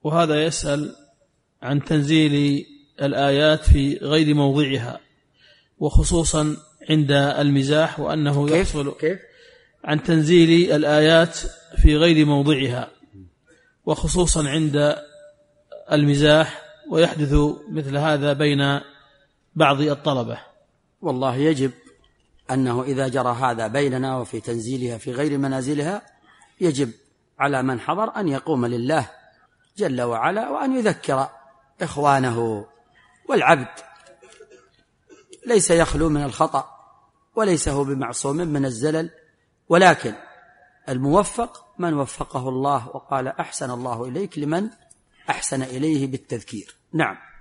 وهذا يسأل عن تنزيل الآيات في غير موضعها وخصوصا عند المزاح، وأنه يحصل عن تنزيل الآيات في غير موضعها وخصوصا عند المزاح، ويحدث مثل هذا بين بعض الطلبة. والله يجب أنه إذا جرى هذا بيننا وفي تنزيلها في غير منازلها يجب على من حضر أن يقوم لله جل وعلا وأن يذكر إخوانه. والعبد ليس يخلو من الخطأ وليس هو بمعصوم من الزلل، ولكن الموفق من وفقه الله، وقال أحسن الله إليك لمن أحسن إليه بالتذكير. نعم.